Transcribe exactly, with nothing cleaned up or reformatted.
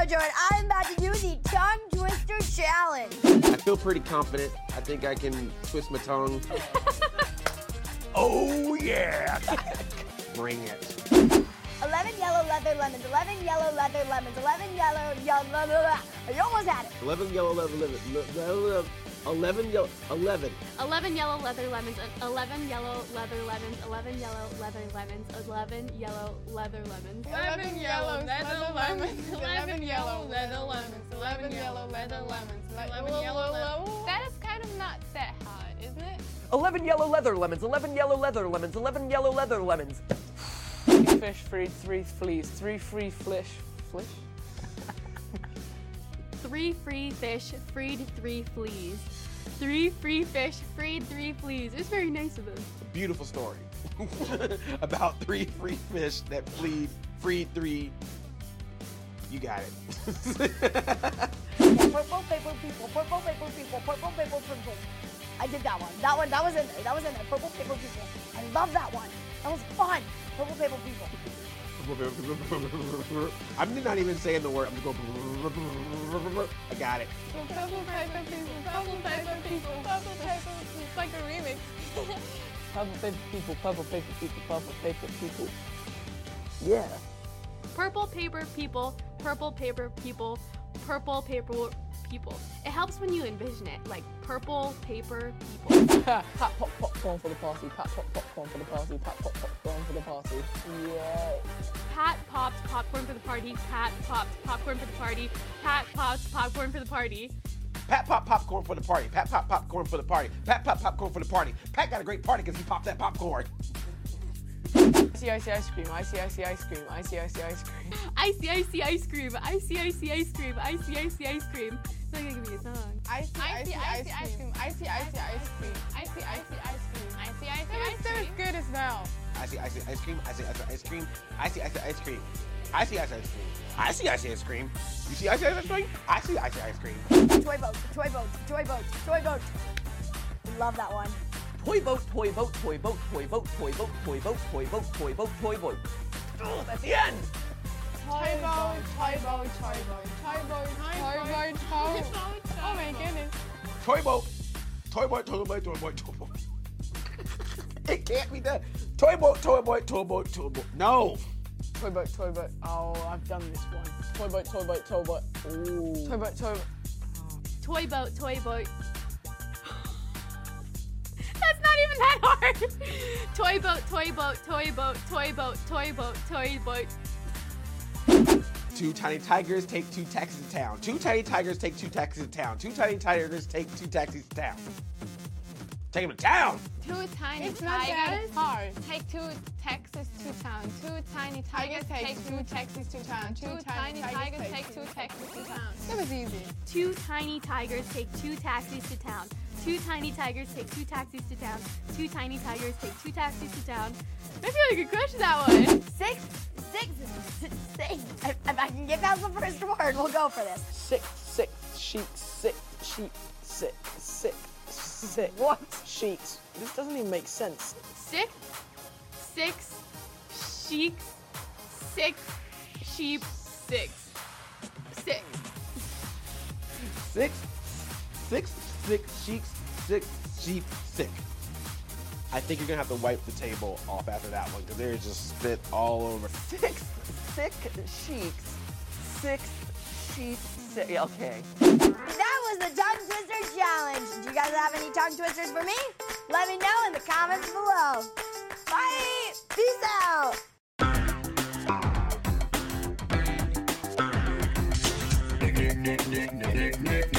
Jojo, and I'm about to do the tongue twister challenge. I feel pretty confident. I think I can twist my tongue. Oh, yeah. Bring it. eleven yellow leather lemons, eleven yellow leather lemons, eleven yellow, yellow, you almost had it. eleven yellow leather lemons. eleven yellow, eleven. eleven yellow leather lemons, eleven yellow leather lemons, eleven yellow leather lemons, eleven yellow leather lemons. eleven yellow leather lemons, eleven yellow leather lemons, eleven yellow leather lemons, eleven yellow leather. That is kind of not that hard, isn't it? eleven yellow leather lemons, eleven yellow leather lemons, eleven yellow leather lemons. Fish freed three fleas, three free fish, fish? Three free fish freed three fleas. Three free fish freed three fleas. It's very nice of them. Beautiful story about three free fish that fleed, freed three. You got it. Purple paper people, purple paper people, purple paper people. I did that one. That one, that was in there. That was in there. Purple paper people. I love that one. That was fun. Purple paper people. I'm not even saying the word. I'm just going. I got it. Purple paper people, purple paper people, purple paper. It's like a remix. Purple paper people, purple paper people, purple paper people. Yeah. Purple paper people, purple paper people, purple paper people. It helps when you envision it, like purple paper people. Pat pop popcorn for the party, pat pop popcorn for the party, pat pop popcorn for the party. Yeah. Pat popped popcorn for the party, Pat popped popcorn for the party, Pat popped popcorn for the party. Pat pop popcorn for the party. Pat pop popcorn for the party. Pat pop popcorn for the party. Pat got a great party because he popped that popcorn. Icy icy ice cream, icy icy ice cream, icy icy ice cream. Icy icy ice cream, icy icy ice cream, icy icy ice cream. It's not gonna give me a song. Icy, icy, icy ice cream. Icy, icy ice cream. Icy, icy ice cream. Icy, icy ice cream. That is good as well. Icy icy ice cream. Icy icy ice cream. Icy icy ice cream. Icy icy ice cream. Icy icy ice cream. You see icy ice cream? Icy icy ice cream. Toy boat, toy boat, toy boat, toy boat. Love that one. Toy boat, toy boat, toy boat, toy boat, toy boat, toy boat, toy boat, toy boat, toy boat. Oh, that's the end. Toy boat, toy boat, toy boat, toy boat, toy boat, toy boat. Oh my goodness. Toy boat. Toy boat, toy boat, toy boat, toy boat. It can't be done. Toy boat, toy boat, toy boat, toy boat. No. Toy boat, toy boat. Oh, I've done this one. Toy boat, toy boat, toy boat. Ooh. Toy boat, toy boat. Toy boat, toy boat. That's not even that hard. Toy boat, toy boat, toy boat, toy boat, toy boat, toy boat. Two tiny tigers take two taxis to town. Two tiny tigers take two taxis to town. Two tiny tigers take two taxis to town. Take them to town. Two tiny It's not that tigers hard. take two taxis to town. Two tiny tigers take two taxis to town. Two tiny tigers take two taxis to town. That was easy. Two tiny tigers take two taxis to town. Two tiny tigers take two taxis to town. Two tiny tigers take two taxis to town. I feel like you crushed that one. Six, six, six, six. If if I can get past the first word, we'll go for this. Sick, sick, sheep, sick, sheep, sick, sick, sick. What? Sheets. This doesn't even make sense. Six, six, sheep, six, sheep, six, six. Six, six, six sheets, six sheep, sick. I think you're gonna have to wipe the table off after that one because there's just spit all over. Six sick sheets. Six sheep. Sick. Okay. That was the tongue twister challenge. Do you guys have any tongue twisters for me? Let me know in the comments below. Bye. Peace out.